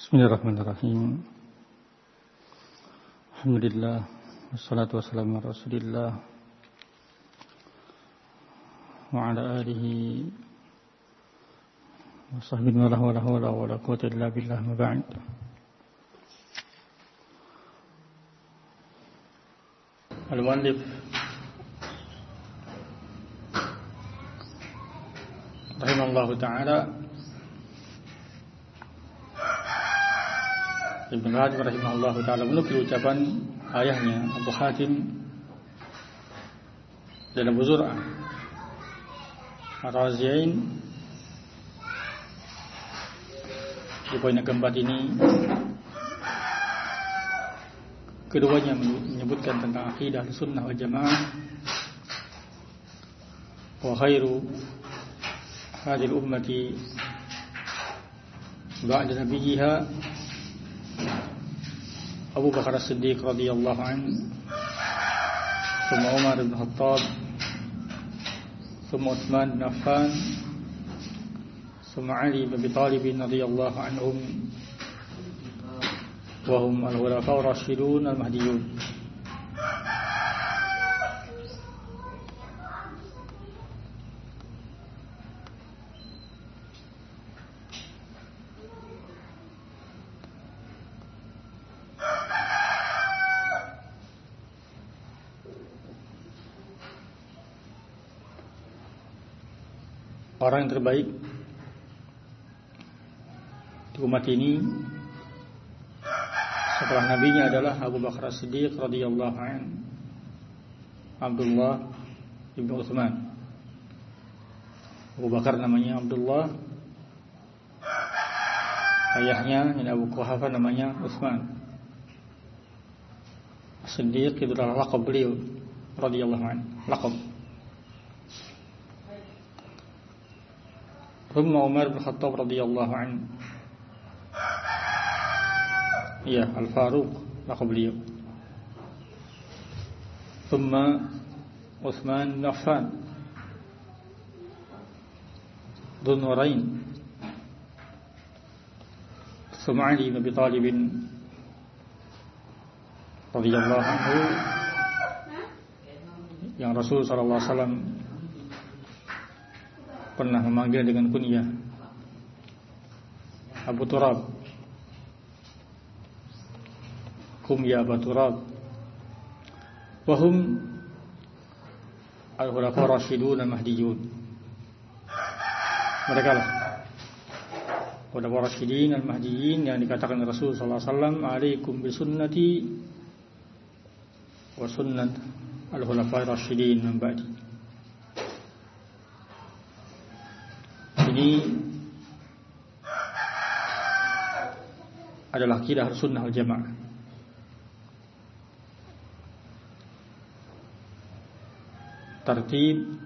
Bismillahirrahmanirrahim. Alhamdulillah wassalatu wassalamu ala Rasulillah wa ala alihi wa sahbihi wa la hawla wa la quwwata illa billah ma ba'd. Al-muallif rahimahullahu ta'ala Ibn Hatim rahimahullahu ta'ala menukil ucapan ayahnya Abu Hatim dan Abu Zur'ah Ar-Razi'in. Di poin yang keempat ini keduanya menyebutkan tentang akidah sunnah wal jamaah wa khairu hadhihi ummati ba'da nabiyha Abu Bakar As-Siddiq radhiyallahu anhu, thumma Umar bin Khattab, thumma Utsman bin Affan, thumma Ali bin Abi Thalib radhiyallahu anhum, wa hum al-khulafa ar-rasyidun al-mahdiyyun. Orang yang terbaik di umat ini setelah nabinya adalah Abu Bakar As-Siddiq radhiyallahu anhu, Abdullah ibn Utsman. Abu Bakar namanya Abdullah, ayahnya Abu Quhafa namanya Utsman. As-Siddiq itu adalah laqab beliau radhiyallahu anhu, laqab. Thumma Umar bin Khattab radhiyallahu anhu, ya Al-Faruq, laqab beliau. Thumma Utsman bin Affan, Dzun Nurain. Thumma Ali bin Abi Thalib radhiyallahu anhu, yang Rasul sallallahu alaihi wasallam pernah memanggil dengan kunyah Abu Turab, kum ya Abu Turab. Wahum al-khulafa ar-rasyidun al-mahdiyyun. Mereka lah khulafa ar-rasyidin al-mahdiyyin yang dikatakan Rasul sallallahu alaihi wasallam, alaikum bisunnati wa sunnat al-khulafa ar-rasyidin min ba'di. Ini adalah akidah sunnah wal jamaah. Tertib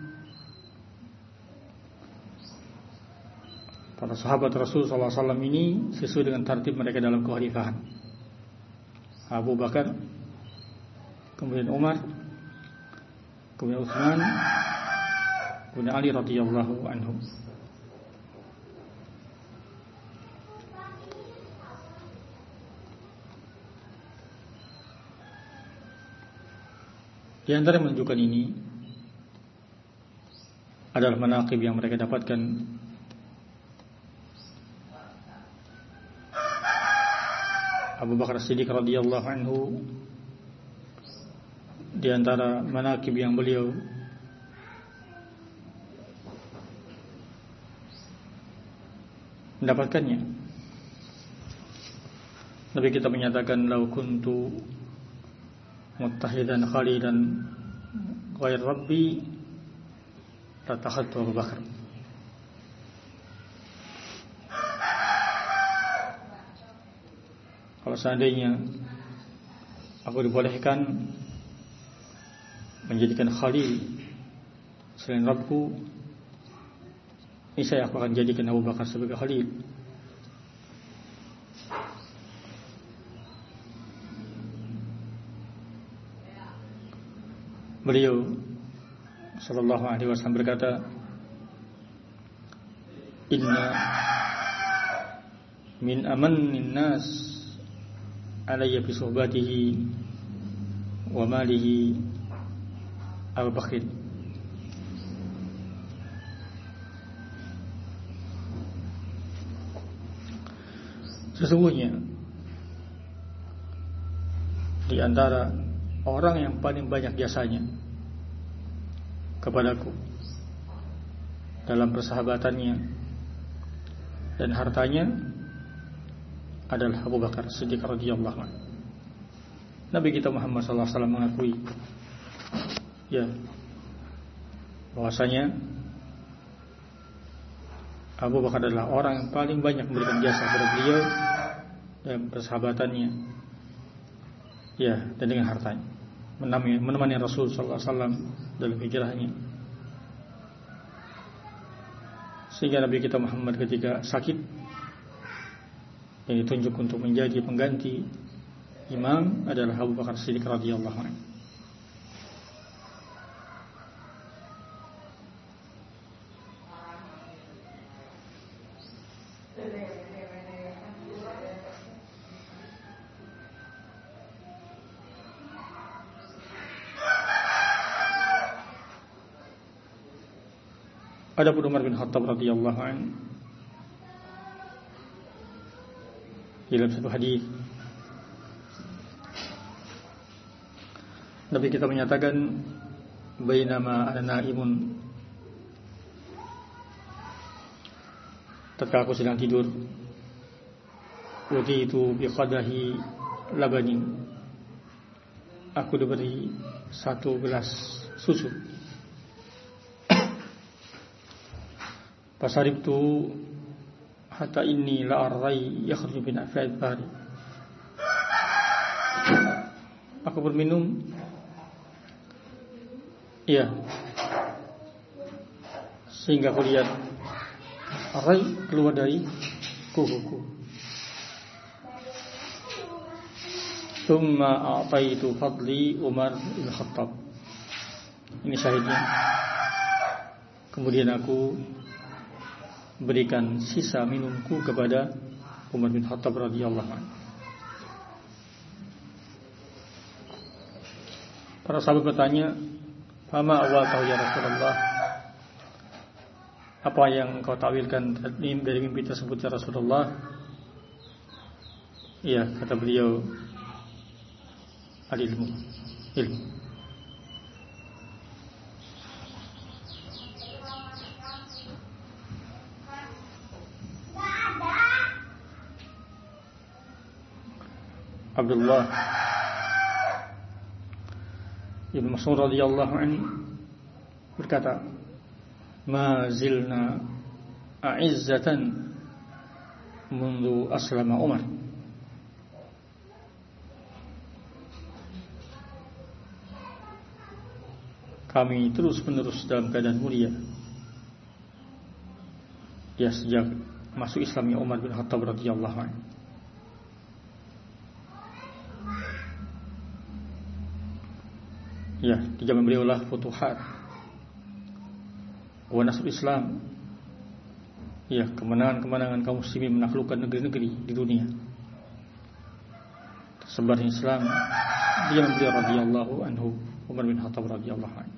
para sahabat Rasul sallallahu alaihi wasallam ini sesuai dengan tertib mereka dalam kekhalifahan. Abu Bakar, kemudian Umar, kemudian Utsman, kemudian Ali radhiyallahu anhu. Di antara menunjukkan ini adalah manaqib yang mereka dapatkan Abu Bakar As-Siddiq radhiyallahu anhu. Di antara manaqib yang beliau mendapatkannya, Nabi kita menyatakan, lau kuntu muttahidan khalidan ghair rabbi latakhadtu Abu Bakar. Kalau seandainya aku dibolehkan menjadikan khalil selain Rabbku, niscaya aku akan jadikan Abu Bakar sebagai khalil. Beliau sallallahu alaihi wasallam berkata, Inna min amannin nas alayya bi suhbatihi wa malihi al-bakhil. Sesungguhnya di antara orang yang paling banyak jasanya kepadaku dalam persahabatannya dan hartanya adalah Abu Bakar Siddiq radhiyallahu anhu. Nabi kita Muhammad sallallahu alaihi wasallam mengakui bahwasanya Abu Bakar adalah orang yang paling banyak memberikan jasa kepada beliau dalam persahabatannya, dan dengan hartanya, menemani Rasul sallallahu alaihi wasallam dalam hijrahnya. Sehingga Nabi kita Muhammad ketika sakit yang ditunjuk untuk menjadi pengganti imam adalah Abu Bakar Siddiq radhiyallahu anhu. Adapun Umar bin Khattab radhiyallahu anhu dalam satu hadis Nabi kita menyatakan, bainama ana naimun, tatkala aku sedang tidur, utitu bi qadahi labani, aku diberi satu gelas susu. Fasaribtu hatta inni la arrai yakhruju min af'al bari. Aku berminum, sehingga aku lihat arrai keluar dari kukuku. Thumma a'taitu fadli Umar bin Khattab. Ini syahidnya. Kemudian aku berikan sisa minumku kepada Umar bin Khattab radhiyallahu anhu. Para sahabat bertanya, "Fama awwatahu ya Rasulullah?" Apa yang kau takwilkan dari mimpi tersebut ya Rasulullah? Kata beliau, ilmu. Abdullah Ibn Mas'ud radhiyallahu anhu berkata, "Ma zilna a'izzatan mundu aslama Umar." Kami terus-menerus dalam keadaan mulia sejak masuk Islamnya Umar bin Khattab radhiyallahu anhu. Di zaman beliau lah futuhat wa nasr Islam, kemenangan-kemenangan kaum muslimin menaklukkan negeri-negeri di dunia. Tersebarnya Islam di zaman beliau radhiyallahu anhu, Umar bin Khattab radhiyallahu anhu.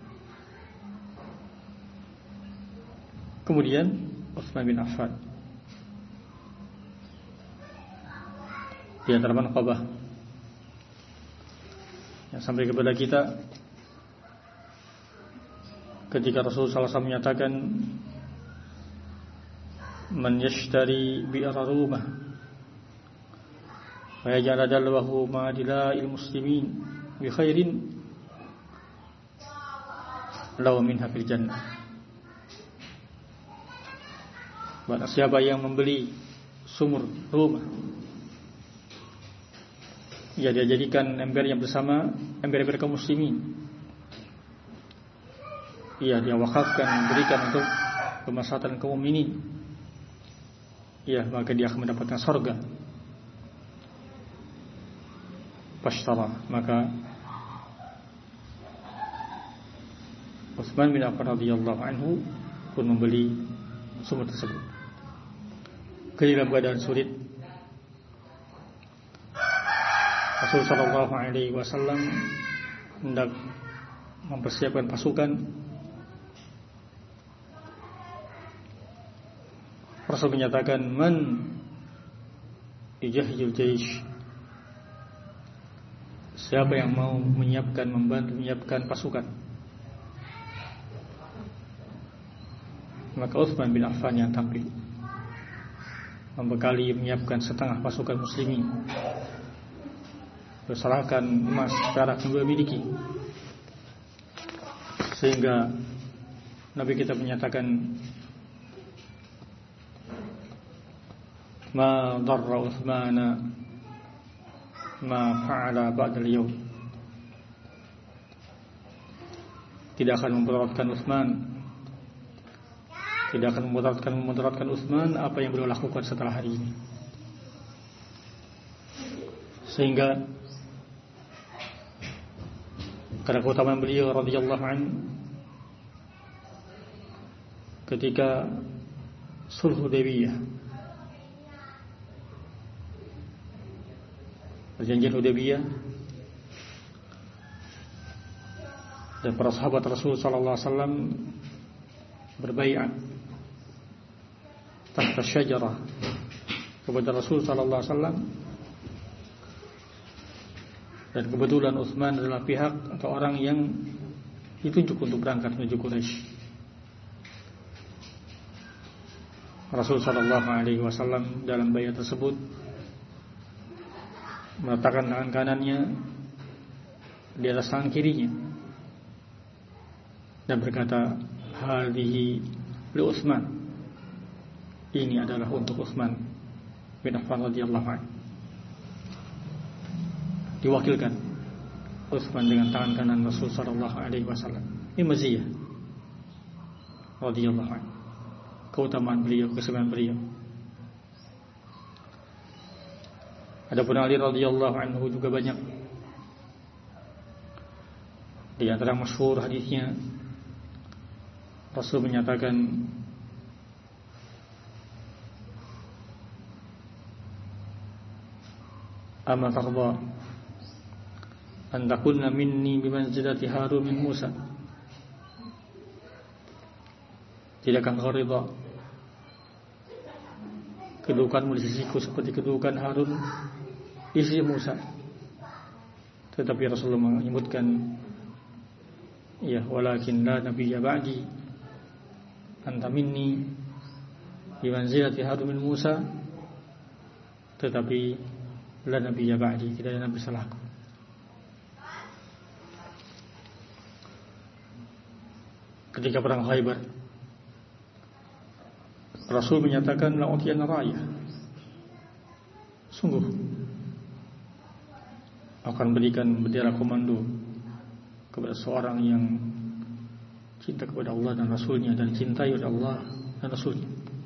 Kemudian Utsman bin Affan, di antara manqabah yang sampai kepada kita ketika Rasulullah SAW menyatakan, "Man yashtari bi'ra rumah wa yaj'al dalwahu ma'adila'il muslimin bi khairin law minha fil jannah." Barang siapa yang membeli sumur rumah, dia jadikan embernya bersama ember-ember kaum muslimin, dia wakafkan, berikan untuk kemaslahatan kaum mukminin, maka dia akan mendapatkan surga. Fashtara, maka Utsman bin Affan radhiyallahu anhu pun membeli sumur tersebut. Dalam keadaan sulit, Rasul sallallahu alaihi wasallam hendak mempersiapkan pasukan. Rasul menyatakan, man yujahhizul jaish, siapa yang mau membantu menyiapkan pasukan. Maka Utsman bin Affan yang tampil membekali menyiapkan setengah pasukan muslimin, berserahkan emas perak yang beliau miliki, sehingga Nabi kita menyatakan, ma darra Utsmana ma fa'ala ba'dal yawm, tidak akan memudaratkan Utsman, tidak akan memudaratkan Utsman apa yang beliau lakukan setelah hari ini. Sehingga karena keutamaan beliau radhiyallahu anhu ketika sulh Hudaybiyah, perjanjian Hudaybiyah, dan para sahabat Rasul sallallahu alaihi wasallam berbaiat tahta syajarah kepada Rasul sallallahu alaihi wasallam, dan kebetulan Utsman adalah pihak atau orang yang ditunjuk untuk berangkat menuju Quraisy. Rasul sallallahu alaihi wasallam dalam baiat tersebut meletakkan tangan kanannya di atas tangan kirinya dan berkata, hadhihi li Utsman, ini adalah untuk Utsman bin Affan radhiyallahu anhu. Diwakilkan Utsman dengan tangan kanan Rasul sallallahu alaihi wasallam. Ini maziyah radhiyallahu anhu, keutamaan beliau, keselamatan beliau. Adapun Ali radhiyallahu anhu juga banyak. Di antara masyhur hadisnya, Rasul menyatakan, ama tarda an takunna minni bimanzilati Harun min Musa, tidakkah engkau ridha kedudukanmu di sisiku seperti kedudukan Harun di sisi Musa? Tetapi Rasulullah menyebutkan, ya walakin la nabiyya ba'di, anta minni bimanzilati Harun min Musa, tetapi la nabiyya ba'di, tidak ada nabi salahku. Ketika perang Khaybar, Rasul menyatakan, la utiyana raya, sungguh akan berikan bendera komando kepada seorang yang cinta kepada Allah dan Rasulnya, dan cintai oleh Allah dan Rasulnya.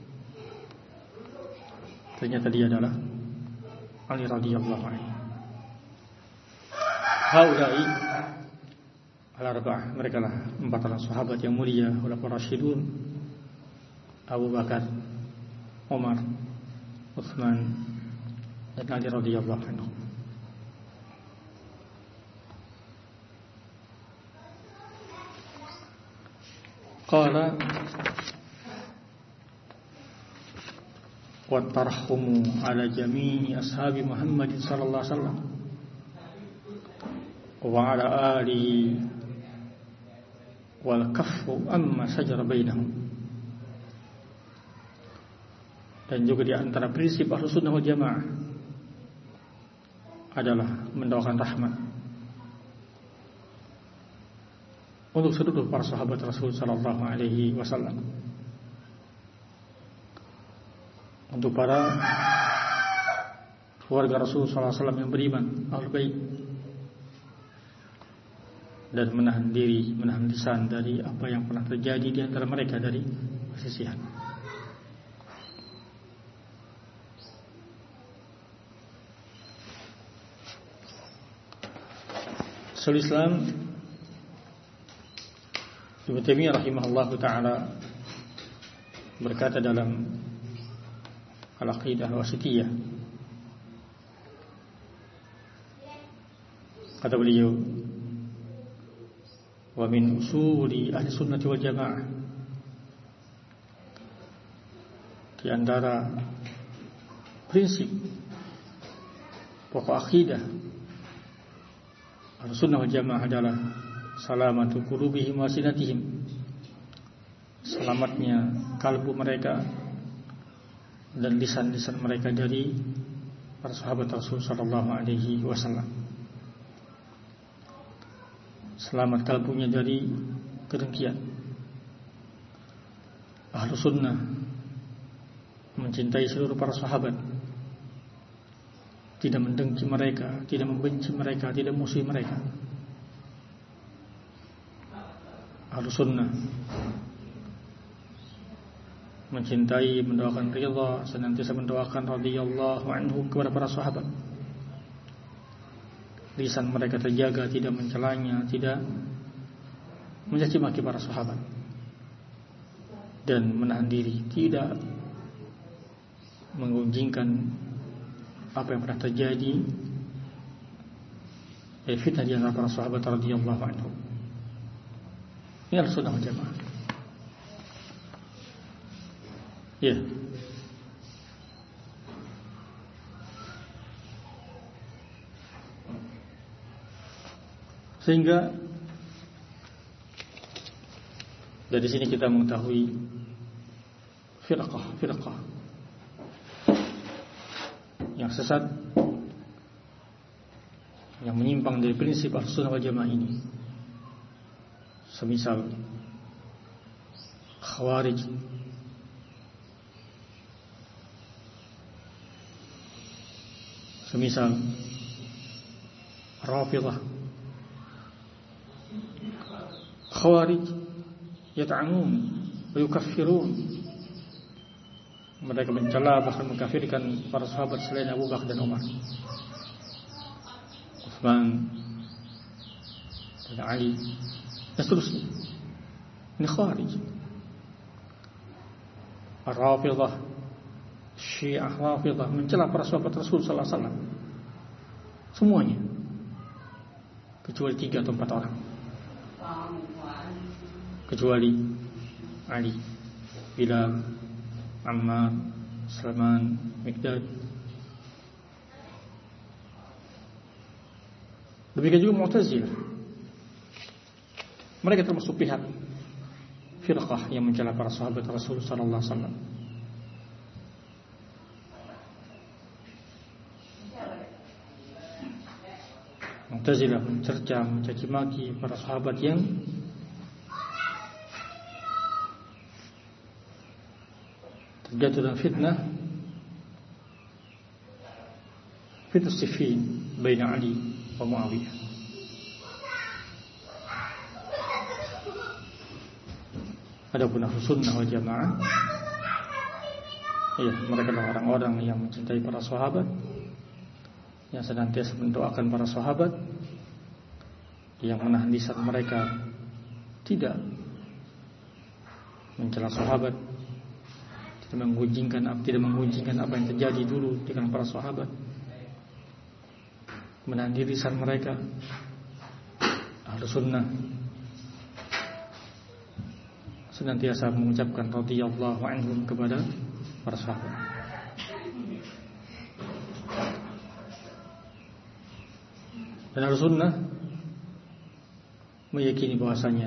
Ternyata dia adalah Ali radhiyallahu anhu. Haulai al-arba'ah, mereka lah 4 orang sahabat yang mulia, khulafaur rasyidun, Abu Bakar, Umar, Utsman, dan Ali radhiyallahu anhu. Qala wa tarhumu ala jami'i ashabi Muhammad sallallahu alaihi wasallam wa ala alihi wal kaffu amma sajara bainahum. Dan juga di antara prinsip Ahlussunnah wal Jamaah adalah mendoakan rahmat untuk seluruh para sahabat Rasul sallallahu alaihi wasallam, untuk para keluarga Rasul sallallahu alaihi wasallam yang beriman, ahlul bait, dan menahan diri, menahan lisan dari apa yang pernah terjadi di antara mereka dari perselisihan. Syaikhul Islam Ibnu Taimiyah rahimahullahu taala berkata dalam Al-Aqidah Al-Wasithiyah, Kata beliau, wa min usuli ahli sunnati wal jamaah, di antara prinsip pokok akidah ahli sunnah wal jamaah adalah salamatu qulubihim wa sinatihim, selamatnya kalbu mereka dan lisan-lisan mereka dari para sahabat Rasul sallallahu alaihi wasallam. Selamat kalbunya dari kedengkian. Ahlu sunnah mencintai seluruh para sahabat, tidak mendengki mereka, tidak membenci mereka, tidak musuhi mereka. Ahlu sunnah mencintai, mendoakan ridha, senantiasa mendoakan radhiyallahu anhum kepada para sahabat. Lisan mereka terjaga, tidak mencelanya, tidak mencaci maki para sahabat, dan menahan diri, tidak menggunjingkan apa yang pernah terjadi fitnah di antara para sahabat radhiyallahu anhum. Ini adalah sunnah jamaah. Ya. Sehingga dari sini kita mengetahui firqah yang sesat, yang menyimpang dari prinsip Ahlussunnah wal Jamaah ini, semisal Khawarij, semisal Rafidhah. Khawarij yata'amun wa yukaffirun, mereka mencela bahkan mengkafirkan para sahabat selain Abu Bakar dan Umar, Utsman dan Ali dan seterusnya. Ini Khawarij. Rafidhah, Syiah Rafidhah mencela para sahabat Rasul sallallahu alaihi wasallam semuanya, kecuali 3 atau 4 orang, kecuali Ali, Bilal, Ammar, Salman, Miqdad. Demikian juga Mu'tazilah. Mereka termasuk pihak firqah yang mencela para sahabat Rasul sallallahu alaihi wasallam. Mu'tazilah mencerca, mencaci maki para sahabat yang terjatuh dalam fitnah Siffin baina Ali wa Muawiyah. Adapun Ahlussunnah wal Jamaah, ya, mereka adalah orang-orang yang mencintai para sahabat, yang senantiasa mendoakan para sahabat, yang menahan lisan mereka tidak mencela sahabat, tidak menggunjingkan apa yang terjadi dulu dengan para sahabat, menahan diri lisan mereka. Ahlussunnah senantiasa mengucapkan radhiyallahu anhum kepada para sahabat. Dan Ahlussunnah meyakini bahwasanya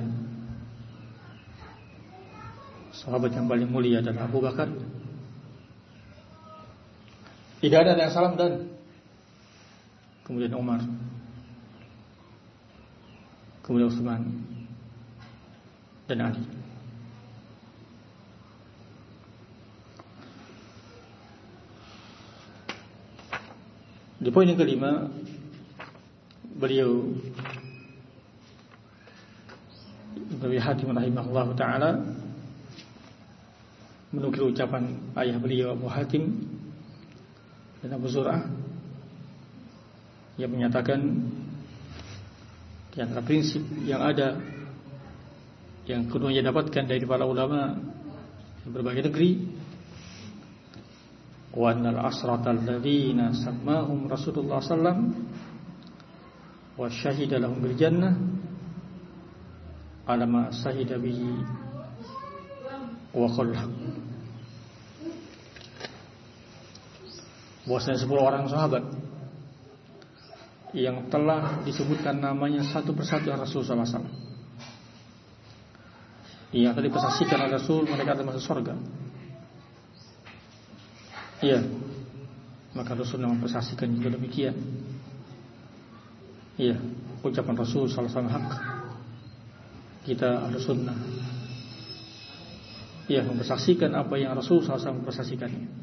sahabat yang paling mulia adalah Abu Bakar. Tidak ada yang salam, dan kemudian Umar, kemudian Utsman dan Ali. Di poin yang kelima, beliau Ibnu Abi Hatim rahimahullah ta'ala menukil ucapan ayah beliau Abu Hatim dan Abu Zur'ah yang menyatakan di antara prinsip yang ada, yang keduanya dapatkan dari para ulama di berbagai negeri, wa annal asratal ladzina sammahum Rasulullah sallam wa syahida lahum bil jannah ala ma syahida bihi wa qala. Bahwasanya 10 orang sahabat yang telah disebutkan namanya satu persatu Rasulullah SAW, yang tadi disaksikan oleh Rasul mereka akan masuk surga. Iya, maka Rasul mempersaksikan juga demikian. Iya, ucapan Rasul SAW hak, kita ada sunnah. Iya, mempersaksikan apa yang Rasul SAW mempersaksikannya.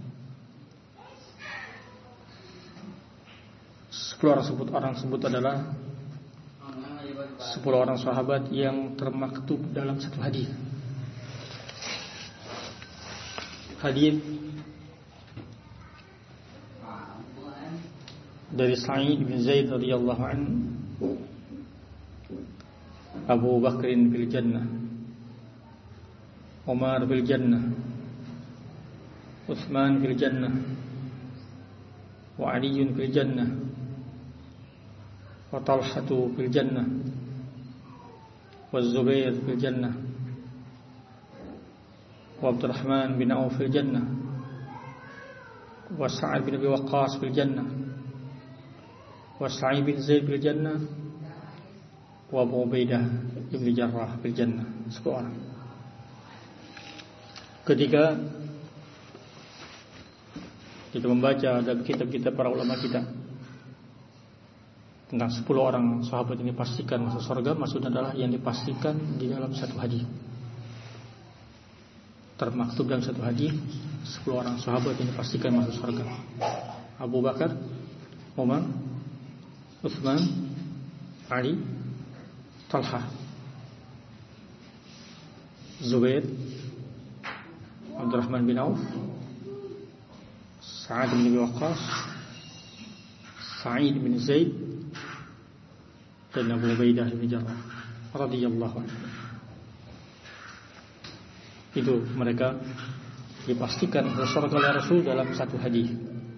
10 orang sebut adalah 10 orang sahabat yang termaktub dalam satu hadis. Hadis dari Sa'id bin Zaid radhiyallahu anhu, Abu Bakrin fil jannah, Umar fil jannah, Utsman fil jannah, wa Ali fil jannah, wa Talhatu fil jannah, wa Zubair fil jannah, wa Abdurrahman bin Auf fil jannah, wa Sa'ad bin Abi Waqqas fil jannah, wa Sa'id bin Zaid fil jannah, wa Abu Ubaidah bin Jarrah fil jannah. 10 orang. Ketika kita membaca dalam kitab-kitab para ulama kita tentang 10 orang sahabat ini pastikan masuk surga, maksudnya adalah yang dipastikan di dalam satu hadis. Termaktub dalam satu hadis 10 orang sahabat ini pastikan masuk surga. Abu Bakar, Umar, Utsman, Ali, Talha, Zubair, Abdurrahman bin Auf, Sa'ad bin Abi Waqqas, Sa'id bin Zaid, dan Abu Ubaidah bin Jarrah radhiyallahu anhu. Itu mereka dipastikan masuk surga oleh Rasul dalam satu hadis.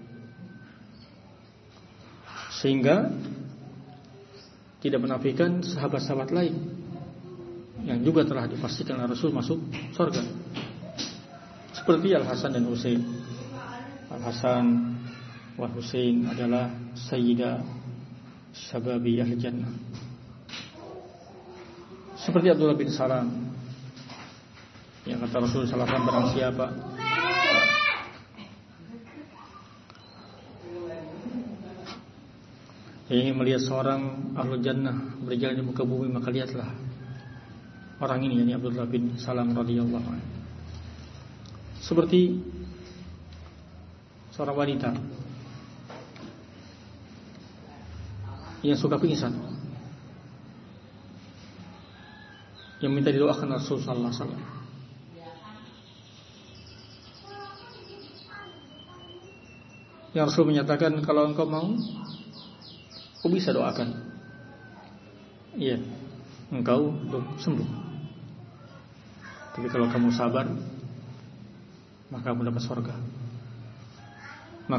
Sehingga tidak menafikan sahabat-sahabat lain yang juga telah dipastikan oleh Rasul masuk surga. Seperti Al-Hasan dan Husain. Al-Hasan wa Husain adalah sayyidah syababi ahli jannah. Seperti Abdullah bin Salam, yang kata Rasul sallallahu alaihi wasallam, barang siapa yang ingin melihat seorang ahli jannah berjalan di muka bumi, maka lihatlah orang ini, yakni Abdullah bin Salam radhiyallahu anhu. Seperti seorang wanita yang suka pingsan, yang minta didoakan Rasul sallallahu alaihi wasallam. Yang Rasul menyatakan, kalau engkau mau, kau bisa doakan, iya, engkau untuk sembuh. Tapi kalau kamu sabar, maka kamu dapat surga. Maka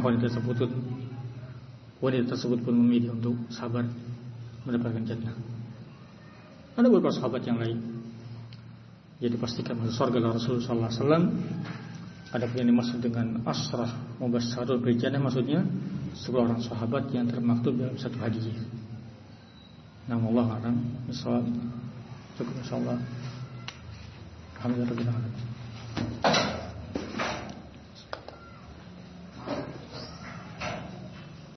wanita tersebut pun memilih untuk sabar, mendapatkan jannah. Ada beberapa sahabat yang lain jadi pastikan masuk surga oleh Rasulullah sallallahu alaihi wasallam. Ada pun yang dimaksud dengan asrah mubasysyarul bil jannah, maksudnya 10 orang sahabat yang termaktub dalam satu hadis. Namun Allah a'lam bishawab. Cukup insyaallah. Alhamdulillah.